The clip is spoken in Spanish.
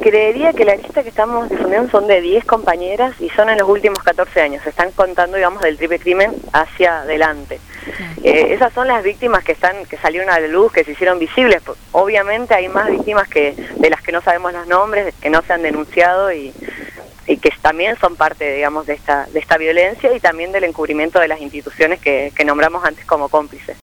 Creería que la lista que estamos difundiendo son de 10 compañeras y son en los últimos 14 años. Se están contando, digamos, del triple crimen hacia adelante. Esas son las víctimas que salieron a la luz, que se hicieron visibles. Obviamente hay más víctimas de las que no sabemos los nombres, que no se han denunciado y que también son parte, digamos, de esta violencia y también del encubrimiento de las instituciones que nombramos antes como cómplices.